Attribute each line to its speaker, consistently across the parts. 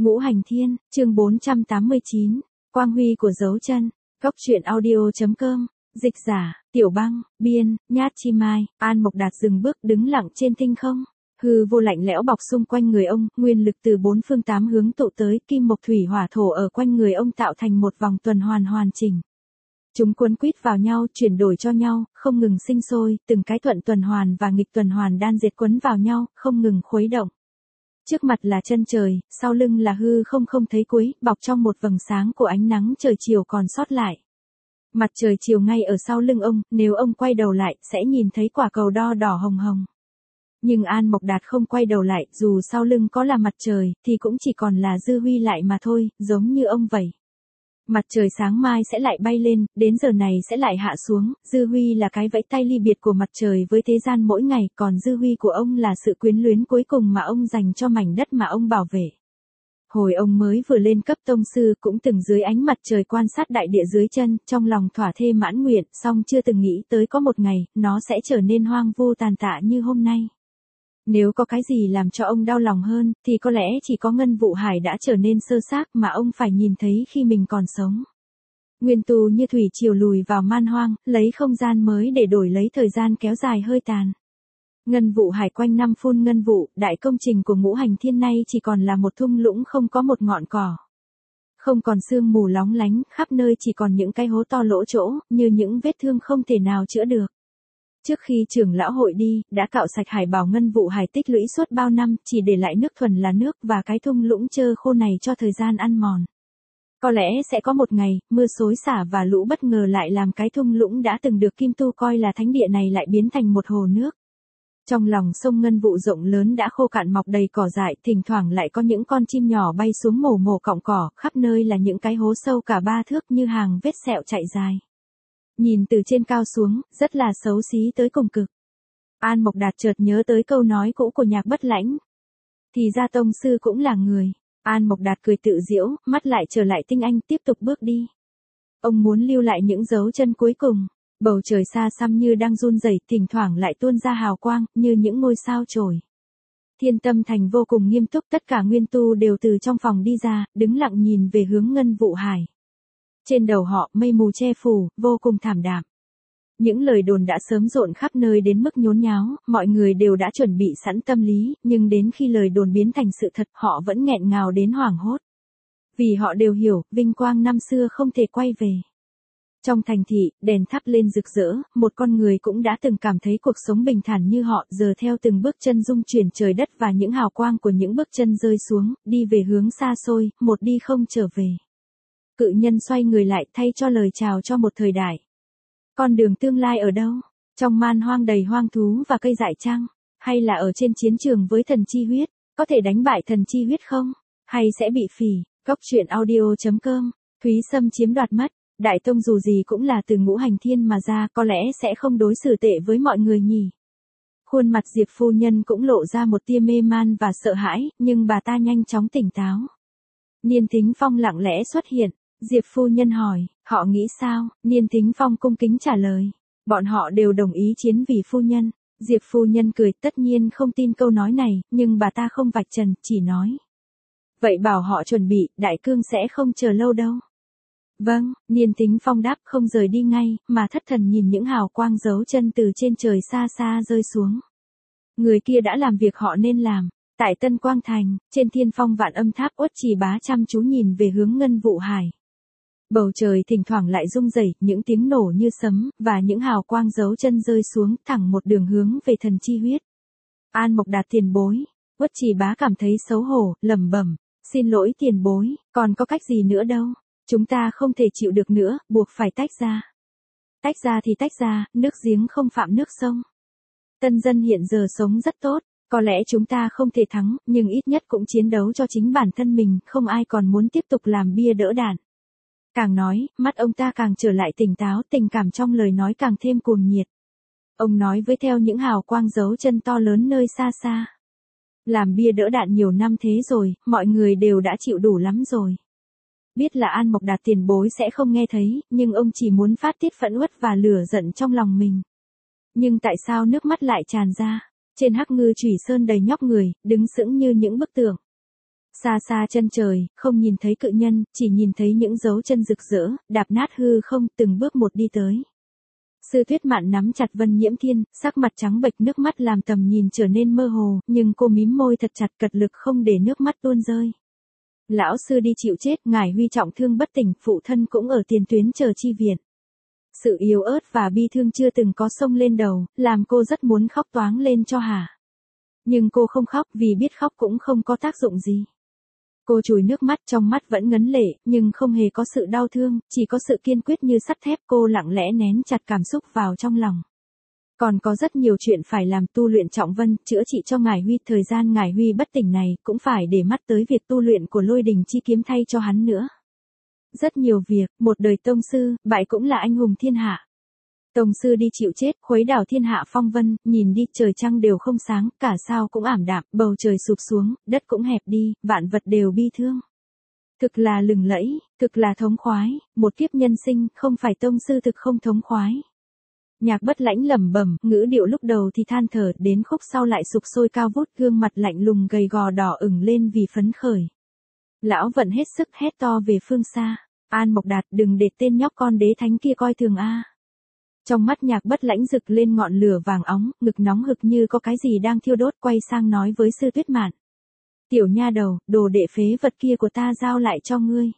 Speaker 1: Ngũ Hành Thiên, chương 489, Quang huy của dấu chân, góc truyện audio.com, dịch giả, Tiểu Băng, biên, Nhát Chi Mai, An Mộc Đạt dừng bước đứng lặng trên tinh không. Hư vô lạnh lẽo bọc xung quanh người ông, nguyên lực từ bốn phương tám hướng tụ tới, kim mộc thủy hỏa thổ ở quanh người ông tạo thành một vòng tuần hoàn hoàn chỉnh. Chúng cuốn quýt vào nhau, chuyển đổi cho nhau, không ngừng sinh sôi, từng cái thuận tuần hoàn và nghịch tuần hoàn đan dệt quấn vào nhau, không ngừng khuấy động. Trước mặt là chân trời, sau lưng là hư không không thấy cuối, bọc trong một vầng sáng của ánh nắng trời chiều còn sót lại. Mặt trời chiều ngay ở sau lưng ông, nếu ông quay đầu lại, sẽ nhìn thấy quả cầu đo đỏ hồng hồng. Nhưng An Mộc Đạt không quay đầu lại, dù sau lưng có là mặt trời, thì cũng chỉ còn là dư huy lại mà thôi, giống như ông vậy. Mặt trời sáng mai sẽ lại bay lên, đến giờ này sẽ lại hạ xuống, dư huy là cái vẫy tay ly biệt của mặt trời với thế gian mỗi ngày, còn dư huy của ông là sự quyến luyến cuối cùng mà ông dành cho mảnh đất mà ông bảo vệ. Hồi ông mới vừa lên cấp tông sư cũng từng dưới ánh mặt trời quan sát đại địa dưới chân, trong lòng thỏa thê mãn nguyện, song chưa từng nghĩ tới có một ngày, nó sẽ trở nên hoang vu tàn tạ như hôm nay. Nếu có cái gì làm cho ông đau lòng hơn, thì có lẽ chỉ có Ngân Vụ Hải đã trở nên sơ xác mà ông phải nhìn thấy khi mình còn sống. Nguyên tu như thủy triều lùi vào man hoang, lấy không gian mới để đổi lấy thời gian kéo dài hơi tàn. Ngân Vụ Hải quanh năm phun ngân vụ, đại công trình của Ngũ Hành Thiên nay chỉ còn là một thung lũng không có một ngọn cỏ. Không còn sương mù lóng lánh, khắp nơi chỉ còn những cái hố to lỗ chỗ, như những vết thương không thể nào chữa được. Trước khi trưởng lão hội đi, đã cạo sạch hải bảo Ngân Vụ Hải tích lũy suốt bao năm, chỉ để lại nước thuần là nước và cái thung lũng trơ khô này cho thời gian ăn mòn. Có lẽ sẽ có một ngày, mưa xối xả và lũ bất ngờ lại làm cái thung lũng đã từng được Kim Tu coi là thánh địa này lại biến thành một hồ nước. Trong lòng sông Ngân Vụ rộng lớn đã khô cạn mọc đầy cỏ dại, thỉnh thoảng lại có những con chim nhỏ bay xuống mổ mổ cọng cỏ, khắp nơi là những cái hố sâu cả 3 thước như hàng vết sẹo chạy dài. Nhìn từ trên cao xuống, rất là xấu xí tới cùng cực. An Mộc Đạt chợt nhớ tới câu nói cũ của Nhạc Bất Lãnh. Thì ra tông sư cũng là người. An Mộc Đạt cười tự giễu, mắt lại trở lại tinh anh, tiếp tục bước đi. Ông muốn lưu lại những dấu chân cuối cùng. Bầu trời xa xăm như đang run rẩy, thỉnh thoảng lại tuôn ra hào quang, như những ngôi sao trồi. Thiên Tâm Thành vô cùng nghiêm túc, tất cả nguyên tu đều từ trong phòng đi ra, đứng lặng nhìn về hướng Ngân Vụ Hải. Trên đầu họ, mây mù che phủ, vô cùng thảm đạm. Những lời đồn đã sớm rộn khắp nơi đến mức nhốn nháo, mọi người đều đã chuẩn bị sẵn tâm lý, nhưng đến khi lời đồn biến thành sự thật, họ vẫn nghẹn ngào đến hoảng hốt. Vì họ đều hiểu, vinh quang năm xưa không thể quay về. Trong thành thị, đèn thắp lên rực rỡ, một con người cũng đã từng cảm thấy cuộc sống bình thản như họ, giờ theo từng bước chân dung chuyển trời đất và những hào quang của những bước chân rơi xuống, đi về hướng xa xôi, một đi không trở về. Cự nhân xoay người lại thay cho lời chào cho một thời đại. Con đường tương lai ở đâu? Trong man hoang đầy hoang thú và cây dại chăng? Hay là ở trên chiến trường với thần chi huyết? Có thể đánh bại thần chi huyết không? Hay sẽ bị phỉ? Góc truyện audio.com, Thúy Sâm chiếm đoạt mất. Đại tông dù gì cũng là từ Ngũ Hành Thiên mà ra, có lẽ sẽ không đối xử tệ với mọi người nhỉ. Khuôn mặt Diệp phu nhân cũng lộ ra một tia mê man và sợ hãi, nhưng bà ta nhanh chóng tỉnh táo. Niên Thính Phong lặng lẽ xuất hiện. Diệp phu nhân hỏi, họ nghĩ sao? Niên Thính Phong cung kính trả lời. Bọn họ đều đồng ý chiến vì phu nhân. Diệp phu nhân cười, tất nhiên không tin câu nói này, nhưng bà ta không vạch trần, chỉ nói. Vậy bảo họ chuẩn bị, đại cương sẽ không chờ lâu đâu. Vâng, Niên Thính Phong đáp, không rời đi ngay, mà thất thần nhìn những hào quang dấu chân từ trên trời xa xa rơi xuống. Người kia đã làm việc họ nên làm. Tại Tân Quang Thành, trên Thiên Phong Vạn Âm Tháp, Uất Trì Bá chăm chú nhìn về hướng Ngân Vụ Hải. Bầu trời thỉnh thoảng lại rung rẩy, những tiếng nổ như sấm, và những hào quang dấu chân rơi xuống, thẳng một đường hướng về thần chi huyết. An Mộc Đạt tiền bối. Uất Trì Bá cảm thấy xấu hổ, lẩm bẩm, xin lỗi tiền bối, còn có cách gì nữa đâu. Chúng ta không thể chịu được nữa, buộc phải tách ra. Tách ra thì tách ra, nước giếng không phạm nước sông. Tân dân hiện giờ sống rất tốt, có lẽ chúng ta không thể thắng, nhưng ít nhất cũng chiến đấu cho chính bản thân mình, không ai còn muốn tiếp tục làm bia đỡ đạn. Càng nói, mắt ông ta càng trở lại tỉnh táo, tình cảm trong lời nói càng thêm cuồng nhiệt. Ông nói với theo những hào quang dấu chân to lớn nơi xa xa. Làm bia đỡ đạn nhiều năm thế rồi, mọi người đều đã chịu đủ lắm rồi. Biết là An Mộc Đạt tiền bối sẽ không nghe thấy, nhưng ông chỉ muốn phát tiết phẫn uất và lửa giận trong lòng mình. Nhưng tại sao nước mắt lại tràn ra? Trên Hắc Ngư Chủy Sơn đầy nhóc người, đứng sững như những bức tượng. Xa xa chân trời, không nhìn thấy cự nhân, chỉ nhìn thấy những dấu chân rực rỡ, đạp nát hư không, từng bước một đi tới. Sư Tuyết Mạn nắm chặt Vân Nhiễm Thiên, sắc mặt trắng bệch, nước mắt làm tầm nhìn trở nên mơ hồ, nhưng cô mím môi thật chặt, cật lực không để nước mắt tuôn rơi. Lão sư đi chịu chết, ngài Huy trọng thương bất tỉnh, phụ thân cũng ở tiền tuyến chờ chi viện. Sự yếu ớt và bi thương chưa từng có xông lên đầu, làm cô rất muốn khóc toáng lên cho hả. Nhưng cô không khóc vì biết khóc cũng không có tác dụng gì. Cô chùi nước mắt, trong mắt vẫn ngấn lệ, nhưng không hề có sự đau thương, chỉ có sự kiên quyết như sắt thép. Cô lặng lẽ nén chặt cảm xúc vào trong lòng. Còn có rất nhiều chuyện phải làm, tu luyện trọng vân, chữa trị cho ngài Huy. Thời gian ngài Huy bất tỉnh này, cũng phải để mắt tới việc tu luyện của Lôi Đình Chi Kiếm thay cho hắn nữa. Rất nhiều việc, một đời tông sư, bại cũng là anh hùng thiên hạ. Tông sư đi chịu chết, khuấy đảo thiên hạ phong vân, nhìn đi, trời trăng đều không sáng, cả sao cũng ảm đạm, bầu trời sụp xuống, đất cũng hẹp đi, vạn vật đều bi thương. Thực là lừng lẫy, thực là thống khoái, một kiếp nhân sinh, không phải tông sư thực không thống khoái. Nhạc Bất Lãnh lẩm bẩm, ngữ điệu lúc đầu thì than thở, đến khúc sau lại sục sôi cao vút, gương mặt lạnh lùng gầy gò đỏ ửng lên vì phấn khởi. Lão Vận hết sức hét to về phương xa, An Mộc Đạt, đừng để tên nhóc con đế thánh kia coi thường a. Trong mắt Nhạc Bất Lãnh rực lên ngọn lửa vàng óng, ngực nóng hực như có cái gì đang thiêu đốt, quay sang nói với Sư Tuyết Mạn. Tiểu nha đầu, đồ đệ phế vật kia của ta giao lại cho ngươi.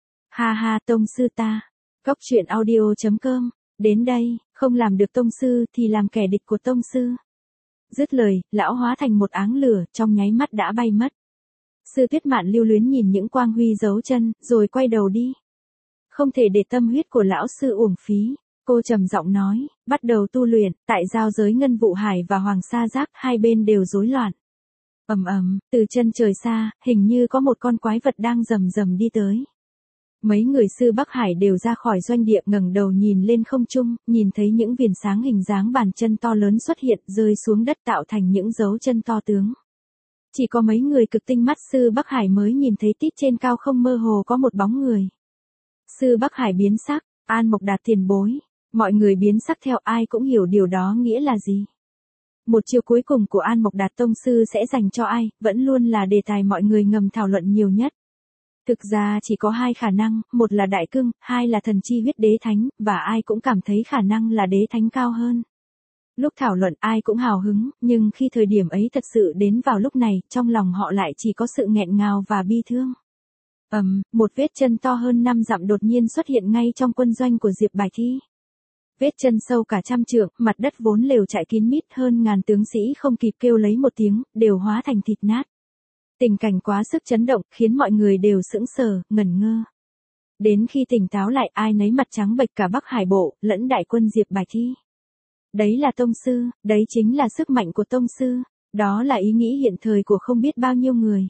Speaker 1: Ha ha, tông sư ta. Cốc truyện audio.com. Đến đây, không làm được tông sư thì làm kẻ địch của tông sư. Dứt lời, lão hóa thành một áng lửa, trong nháy mắt đã bay mất. Sư Tuyết Mạn lưu luyến nhìn những quang huy dấu chân, rồi quay đầu đi. Không thể để tâm huyết của lão sư uổng phí. Cô trầm giọng nói, bắt đầu tu luyện, tại giao giới Ngân Vụ Hải và Hoàng Sa Giác, hai bên đều rối loạn. Ầm ầm, từ chân trời xa, hình như có một con quái vật đang rầm rầm đi tới. Mấy người sư Bắc Hải đều ra khỏi doanh địa, ngẩng đầu nhìn lên không trung, nhìn thấy những viền sáng hình dáng bàn chân to lớn xuất hiện, rơi xuống đất tạo thành những dấu chân to tướng. Chỉ có mấy người cực tinh mắt sư Bắc Hải mới nhìn thấy tít trên cao không mơ hồ có một bóng người. Sư Bắc Hải biến sắc, An Mộc Đạt tiền bối. Mọi người biến sắc theo, ai cũng hiểu điều đó nghĩa là gì. Một chiêu cuối cùng của An Mộc Đạt tông sư sẽ dành cho ai, vẫn luôn là đề tài mọi người ngầm thảo luận nhiều nhất. Thực ra chỉ có hai khả năng, một là đại cưng, hai là thần chi huyết đế thánh, và ai cũng cảm thấy khả năng là đế thánh cao hơn. Lúc thảo luận ai cũng hào hứng, nhưng khi thời điểm ấy thật sự đến vào lúc này, trong lòng họ lại chỉ có sự nghẹn ngào và bi thương. Một vết chân to hơn 5 dặm đột nhiên xuất hiện ngay trong quân doanh của Diệp Bài Thi. Vết chân sâu cả trăm trượng, mặt đất vốn lều trại kín mít, hơn ngàn tướng sĩ không kịp kêu lấy một tiếng, đều hóa thành thịt nát. Tình cảnh quá sức chấn động, khiến mọi người đều sững sờ, ngẩn ngơ. Đến khi tỉnh táo lại, ai nấy mặt trắng bệch, cả Bắc Hải Bộ, lẫn đại quân Diệp Bài Thi. Đấy là tông sư, đấy chính là sức mạnh của tông sư, đó là ý nghĩ hiện thời của không biết bao nhiêu người.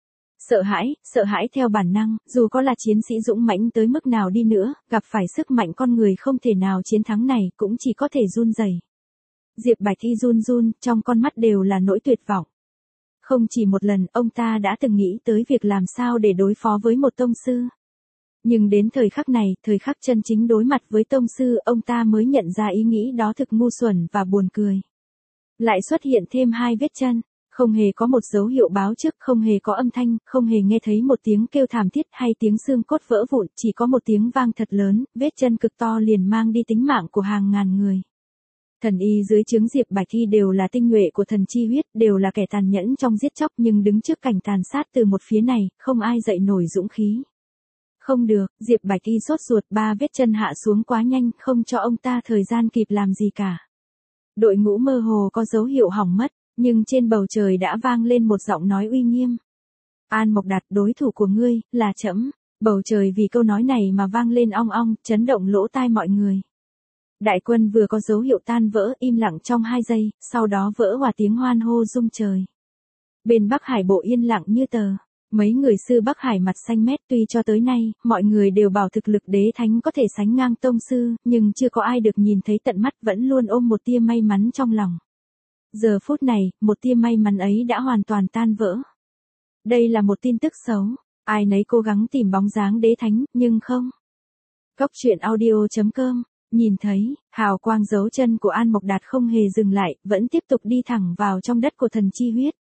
Speaker 1: Sợ hãi theo bản năng, dù có là chiến sĩ dũng mãnh tới mức nào đi nữa, gặp phải sức mạnh con người không thể nào chiến thắng này, cũng chỉ có thể run rẩy. Diệp Bạch Thi run run, trong con mắt đều là nỗi tuyệt vọng. Không chỉ một lần, ông ta đã từng nghĩ tới việc làm sao để đối phó với một tông sư. Nhưng đến thời khắc này, thời khắc chân chính đối mặt với tông sư, ông ta mới nhận ra ý nghĩ đó thực ngu xuẩn và buồn cười. Lại xuất hiện thêm hai vết chân. Không hề có một dấu hiệu báo trước, không hề có âm thanh, không hề nghe thấy một tiếng kêu thảm thiết hay tiếng xương cốt vỡ vụn, chỉ có một tiếng vang thật lớn, vết chân cực to liền mang đi tính mạng của hàng ngàn người. Thần y dưới trướng Diệp Bạch Thi đều là tinh nhuệ của thần chi huyết, đều là kẻ tàn nhẫn trong giết chóc, nhưng đứng trước cảnh tàn sát từ một phía này, không ai dậy nổi dũng khí. Không được, Diệp Bạch Thi sốt ruột, ba vết chân hạ xuống quá nhanh, không cho ông ta thời gian kịp làm gì cả. Đội ngũ mơ hồ có dấu hiệu hỏng mất. Nhưng trên bầu trời đã vang lên một giọng nói uy nghiêm. An Mộc Đạt, đối thủ của ngươi, là trẫm. Bầu trời vì câu nói này mà vang lên ong ong, chấn động lỗ tai mọi người. Đại quân vừa có dấu hiệu tan vỡ, im lặng trong 2 giây, sau đó vỡ hòa tiếng hoan hô rung trời. Bên Bắc Hải Bộ yên lặng như tờ. Mấy người sư Bắc Hải mặt xanh mét, tuy cho tới nay, mọi người đều bảo thực lực đế thánh có thể sánh ngang tông sư, nhưng chưa có ai được nhìn thấy tận mắt, vẫn luôn ôm một tia may mắn trong lòng. Giờ phút này, một tia may mắn ấy đã hoàn toàn tan vỡ. Đây là một tin tức xấu, ai nấy cố gắng tìm bóng dáng đế thánh, nhưng không. Cốc truyện audio.com, nhìn thấy, hào quang dấu chân của An Mộc Đạt không hề dừng lại, vẫn tiếp tục đi thẳng vào trong đất của thần chi huyết.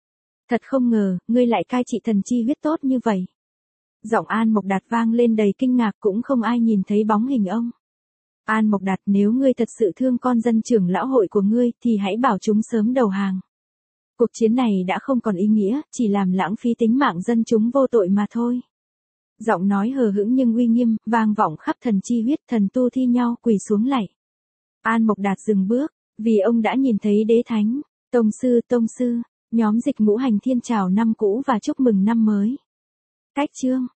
Speaker 1: Thật không ngờ, ngươi lại cai trị thần chi huyết tốt như vậy. Giọng An Mộc Đạt vang lên đầy kinh ngạc, cũng không ai nhìn thấy bóng hình ông. An Mộc Đạt, nếu ngươi thật sự thương con dân trưởng lão hội của ngươi thì hãy bảo chúng sớm đầu hàng. Cuộc chiến này đã không còn ý nghĩa, chỉ làm lãng phí tính mạng dân chúng vô tội mà thôi. Giọng nói hờ hững nhưng uy nghiêm, vang vọng khắp thần chi huyết, thần tu thi nhau quỳ xuống lạy. An Mộc Đạt dừng bước, vì ông đã nhìn thấy đế thánh. Tông sư, nhóm Dịch Ngũ Hành Thiên chào năm cũ và chúc mừng năm mới. Cách chương